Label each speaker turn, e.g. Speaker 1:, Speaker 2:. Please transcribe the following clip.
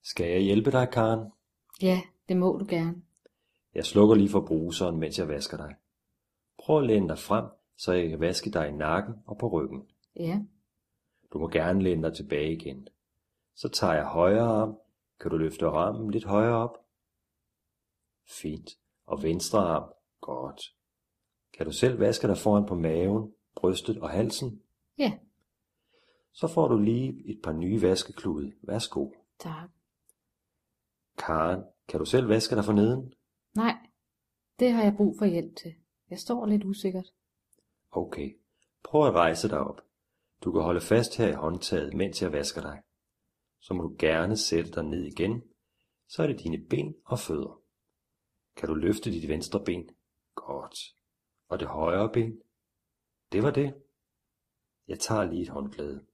Speaker 1: Skal jeg hjælpe dig, Karen?
Speaker 2: Ja, det må du gerne.
Speaker 1: Jeg slukker lige for bruseren, mens jeg vasker dig. Prøv at læne dig frem, så jeg kan vaske dig i nakken og på ryggen.
Speaker 2: Ja,
Speaker 1: Du må gerne læne dig tilbage igen. Så tager jeg højre arm. Kan du løfte armen lidt højere op? Fint. Og venstre arm. Godt. Kan du selv vaske dig foran på maven, brystet og halsen?
Speaker 2: ja,
Speaker 1: Så får du lige et par nye vaskeklude. Værsgo.
Speaker 2: tak.
Speaker 1: Karen, kan du selv vaske dig forneden?
Speaker 2: Nej, det har jeg brug for hjælp til. Jeg står lidt usikkert.
Speaker 1: Okay. Prøv at rejse dig op. Du kan holde fast her i håndtaget, mens jeg vasker dig. Så må du gerne sætte dig ned igen. Så er det dine ben og fødder. Kan du løfte dit venstre ben? Godt. Og det højre ben? Det var det. Jeg tager lige et håndklæde.